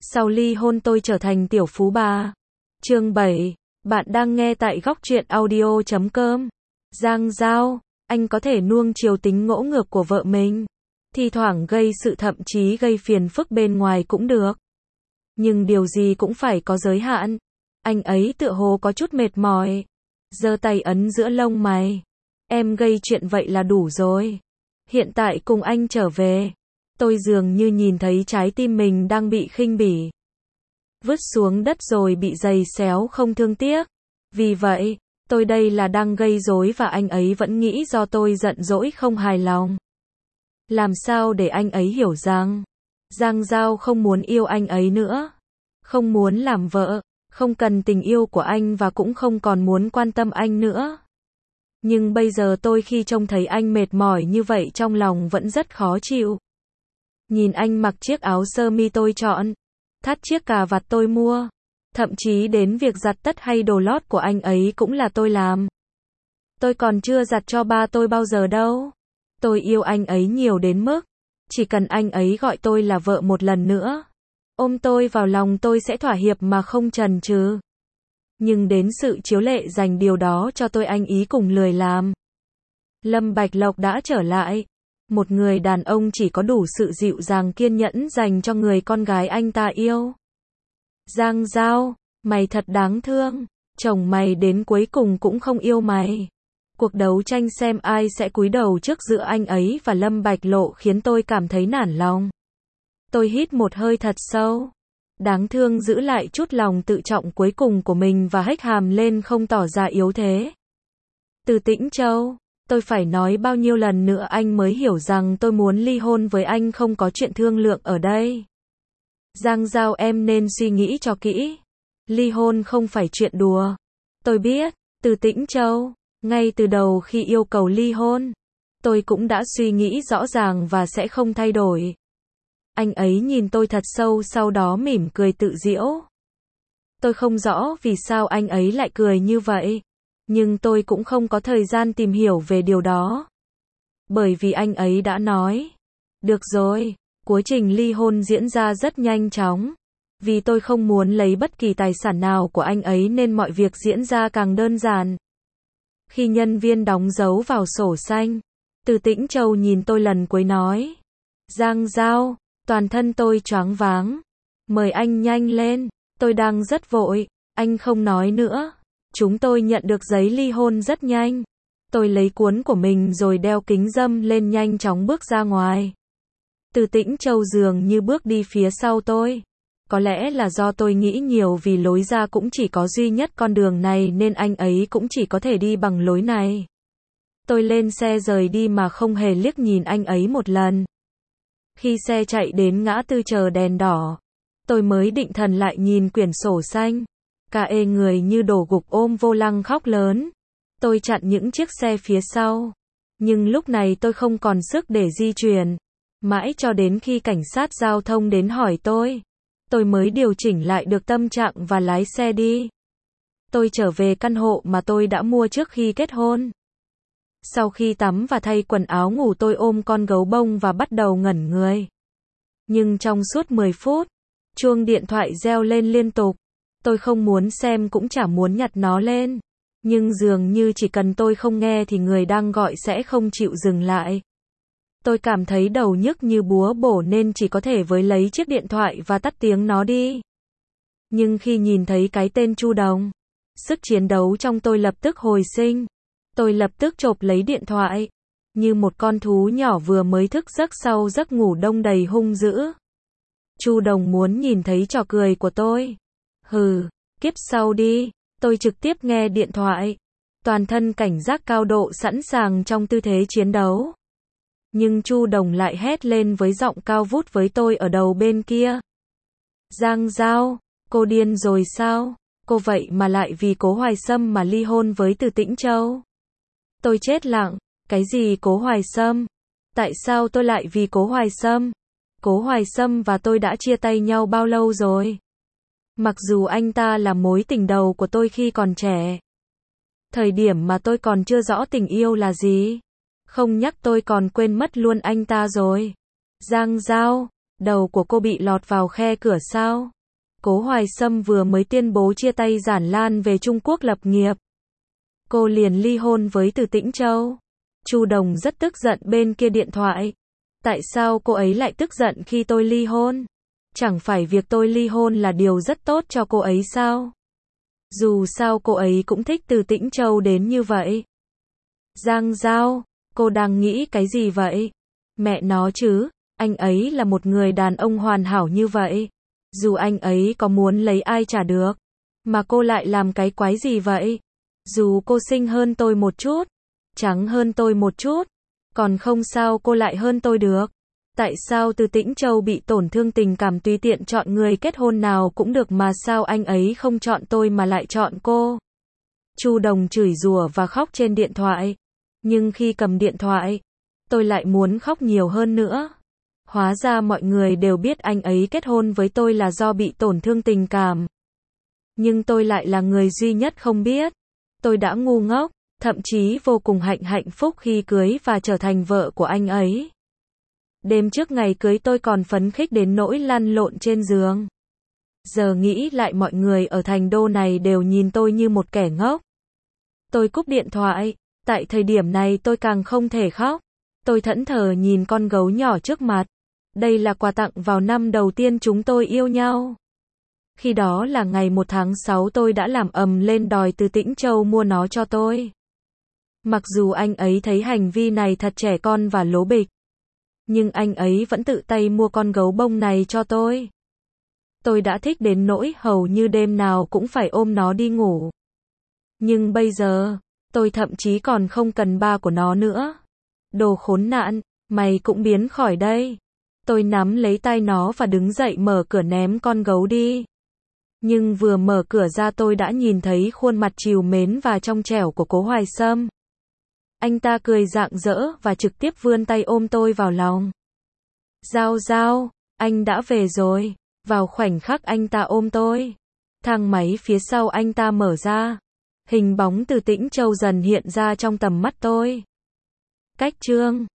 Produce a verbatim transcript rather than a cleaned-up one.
Sau ly hôn tôi trở thành tiểu phú bà. Chương bảy. Bạn đang nghe tại góc truyện audio chấm com. Giang Giao, anh có thể nuông chiều tính ngỗ ngược của vợ mình. Thi thoảng gây sự thậm chí gây phiền phức bên ngoài cũng được. Nhưng điều gì cũng phải có giới hạn. Anh ấy tựa hồ có chút mệt mỏi. Giơ tay ấn giữa lông mày. Em gây chuyện vậy là đủ rồi. Hiện tại cùng anh trở về. Tôi dường như nhìn thấy trái tim mình đang bị khinh bỉ. Vứt xuống đất rồi bị giày xéo không thương tiếc. Vì vậy, tôi đây là đang gây rối và anh ấy vẫn nghĩ do tôi giận dỗi không hài lòng. Làm sao để anh ấy hiểu rằng Giang Giao không muốn yêu anh ấy nữa. Không muốn làm vợ, không cần tình yêu của anh và cũng không còn muốn quan tâm anh nữa. Nhưng bây giờ tôi khi trông thấy anh mệt mỏi như vậy trong lòng vẫn rất khó chịu. Nhìn anh mặc chiếc áo sơ mi tôi chọn, thắt chiếc cà vạt tôi mua, thậm chí đến việc giặt tất hay đồ lót của anh ấy cũng là tôi làm. Tôi còn chưa giặt cho ba tôi bao giờ đâu. Tôi yêu anh ấy nhiều đến mức, chỉ cần anh ấy gọi tôi là vợ một lần nữa, ôm tôi vào lòng tôi sẽ thỏa hiệp mà không chần chừ. Nhưng đến sự chiếu lệ dành điều đó cho tôi anh ý cùng lười làm. Lâm Bạch Lộc đã trở lại. Một người đàn ông chỉ có đủ sự dịu dàng kiên nhẫn dành cho người con gái anh ta yêu. Giang Giao, mày thật đáng thương. Chồng mày đến cuối cùng cũng không yêu mày. Cuộc đấu tranh xem ai sẽ cúi đầu trước giữa anh ấy và Lâm Bạch Lộ khiến tôi cảm thấy nản lòng. Tôi hít một hơi thật sâu. Đáng thương giữ lại chút lòng tự trọng cuối cùng của mình và hếch hàm lên không tỏ ra yếu thế. Từ Tĩnh Châu, tôi phải nói bao nhiêu lần nữa anh mới hiểu rằng tôi muốn ly hôn với anh không có chuyện thương lượng ở đây. Giang Giao em nên suy nghĩ cho kỹ. Ly hôn không phải chuyện đùa. Tôi biết, Từ Tĩnh Châu, ngay từ đầu khi yêu cầu ly hôn, tôi cũng đã suy nghĩ rõ ràng và sẽ không thay đổi. Anh ấy nhìn tôi thật sâu sau đó mỉm cười tự giễu. Tôi không rõ vì sao anh ấy lại cười như vậy. Nhưng tôi cũng không có thời gian tìm hiểu về điều đó. Bởi vì anh ấy đã nói. Được rồi, quá trình ly hôn diễn ra rất nhanh chóng. Vì tôi không muốn lấy bất kỳ tài sản nào của anh ấy nên mọi việc diễn ra càng đơn giản. Khi nhân viên đóng dấu vào sổ xanh, Từ Tĩnh Châu nhìn tôi lần cuối nói. Giang Giao, toàn thân tôi choáng váng. Mời anh nhanh lên, tôi đang rất vội. Anh không nói nữa. Chúng tôi nhận được giấy ly hôn rất nhanh. Tôi lấy cuốn của mình rồi đeo kính râm lên nhanh chóng bước ra ngoài. Từ Tĩnh Châu dường như bước đi phía sau tôi. Có lẽ là do tôi nghĩ nhiều vì lối ra cũng chỉ có duy nhất con đường này nên anh ấy cũng chỉ có thể đi bằng lối này. Tôi lên xe rời đi mà không hề liếc nhìn anh ấy một lần. Khi xe chạy đến ngã tư chờ đèn đỏ, tôi mới định thần lại nhìn quyển sổ xanh. Cả ê người như đổ gục ôm vô lăng khóc lớn. Tôi chặn những chiếc xe phía sau. Nhưng lúc này tôi không còn sức để di chuyển. Mãi cho đến khi cảnh sát giao thông đến hỏi tôi, tôi mới điều chỉnh lại được tâm trạng và lái xe đi. Tôi trở về căn hộ mà tôi đã mua trước khi kết hôn. Sau khi tắm và thay quần áo ngủ tôi ôm con gấu bông và bắt đầu ngẩn người. Nhưng trong suốt mười phút, chuông điện thoại reo lên liên tục. Tôi không muốn xem cũng chả muốn nhặt nó lên. Nhưng dường như chỉ cần tôi không nghe thì người đang gọi sẽ không chịu dừng lại. Tôi cảm thấy đầu nhức như búa bổ nên chỉ có thể với lấy chiếc điện thoại và tắt tiếng nó đi. Nhưng khi nhìn thấy cái tên Chu Đồng, sức chiến đấu trong tôi lập tức hồi sinh. Tôi lập tức chộp lấy điện thoại. Như một con thú nhỏ vừa mới thức giấc sau giấc ngủ đông đầy hung dữ. Chu Đồng muốn nhìn thấy trò cười của tôi. Hừ, kiếp sau đi, tôi trực tiếp nghe điện thoại. Toàn thân cảnh giác cao độ sẵn sàng trong tư thế chiến đấu. Nhưng Chu Đồng lại hét lên với giọng cao vút với tôi ở đầu bên kia. Giang Giao, cô điên rồi sao? Cô vậy mà lại vì Cố Hoài Sâm mà ly hôn với Từ Tĩnh Châu. Tôi chết lặng, cái gì Cố Hoài Sâm? Tại sao tôi lại vì Cố Hoài Sâm? Cố Hoài Sâm và tôi đã chia tay nhau bao lâu rồi? Mặc dù anh ta là mối tình đầu của tôi khi còn trẻ. Thời điểm mà tôi còn chưa rõ tình yêu là gì. Không nhắc tôi còn quên mất luôn anh ta rồi. Giang Giao, đầu của cô bị lọt vào khe cửa sao? Cố Hoài Sâm vừa mới tuyên bố chia tay Giản Lan về Trung Quốc lập nghiệp. Cô liền ly hôn với Từ Tĩnh Châu. Chu Đồng rất tức giận bên kia điện thoại. Tại sao cô ấy lại tức giận khi tôi ly hôn? Chẳng phải việc tôi ly hôn là điều rất tốt cho cô ấy sao? Dù sao cô ấy cũng thích Từ Tĩnh Châu đến như vậy. Giang Giao, cô đang nghĩ cái gì vậy? Mẹ nó chứ, anh ấy là một người đàn ông hoàn hảo như vậy. Dù anh ấy có muốn lấy ai chả được. Mà cô lại làm cái quái gì vậy? Dù cô xinh hơn tôi một chút, trắng hơn tôi một chút, còn không sao cô lại hơn tôi được. Tại sao Từ Tĩnh Châu bị tổn thương tình cảm tùy tiện chọn người kết hôn nào cũng được mà sao anh ấy không chọn tôi mà lại chọn cô? Chu Đồng chửi rủa và khóc trên điện thoại. Nhưng khi cầm điện thoại, tôi lại muốn khóc nhiều hơn nữa. Hóa ra mọi người đều biết anh ấy kết hôn với tôi là do bị tổn thương tình cảm. Nhưng tôi lại là người duy nhất không biết. Tôi đã ngu ngốc, thậm chí vô cùng hạnh hạnh phúc khi cưới và trở thành vợ của anh ấy. Đêm trước ngày cưới tôi còn phấn khích đến nỗi lăn lộn trên giường. Giờ nghĩ lại mọi người ở thành đô này đều nhìn tôi như một kẻ ngốc. Tôi cúp điện thoại, tại thời điểm này tôi càng không thể khóc. Tôi thẫn thờ nhìn con gấu nhỏ trước mặt. Đây là quà tặng vào năm đầu tiên chúng tôi yêu nhau. Khi đó là ngày một tháng sáu tôi đã làm ầm lên đòi Từ Tĩnh Châu mua nó cho tôi. Mặc dù anh ấy thấy hành vi này thật trẻ con và lố bịch. Nhưng anh ấy vẫn tự tay mua con gấu bông này cho tôi. Tôi đã thích đến nỗi hầu như đêm nào cũng phải ôm nó đi ngủ. Nhưng bây giờ, tôi thậm chí còn không cần ba của nó nữa. Đồ khốn nạn, mày cũng biến khỏi đây. Tôi nắm lấy tay nó và đứng dậy mở cửa ném con gấu đi. Nhưng vừa mở cửa ra tôi đã nhìn thấy khuôn mặt trìu mến và trong trẻo của Cố Hoài Sâm. Anh ta cười rạng rỡ và trực tiếp vươn tay ôm tôi vào lòng. Giao Giao, anh đã về rồi. Vào khoảnh khắc anh ta ôm tôi, thang máy phía sau anh ta mở ra. Hình bóng Từ Tĩnh Châu dần hiện ra trong tầm mắt tôi. Cách chương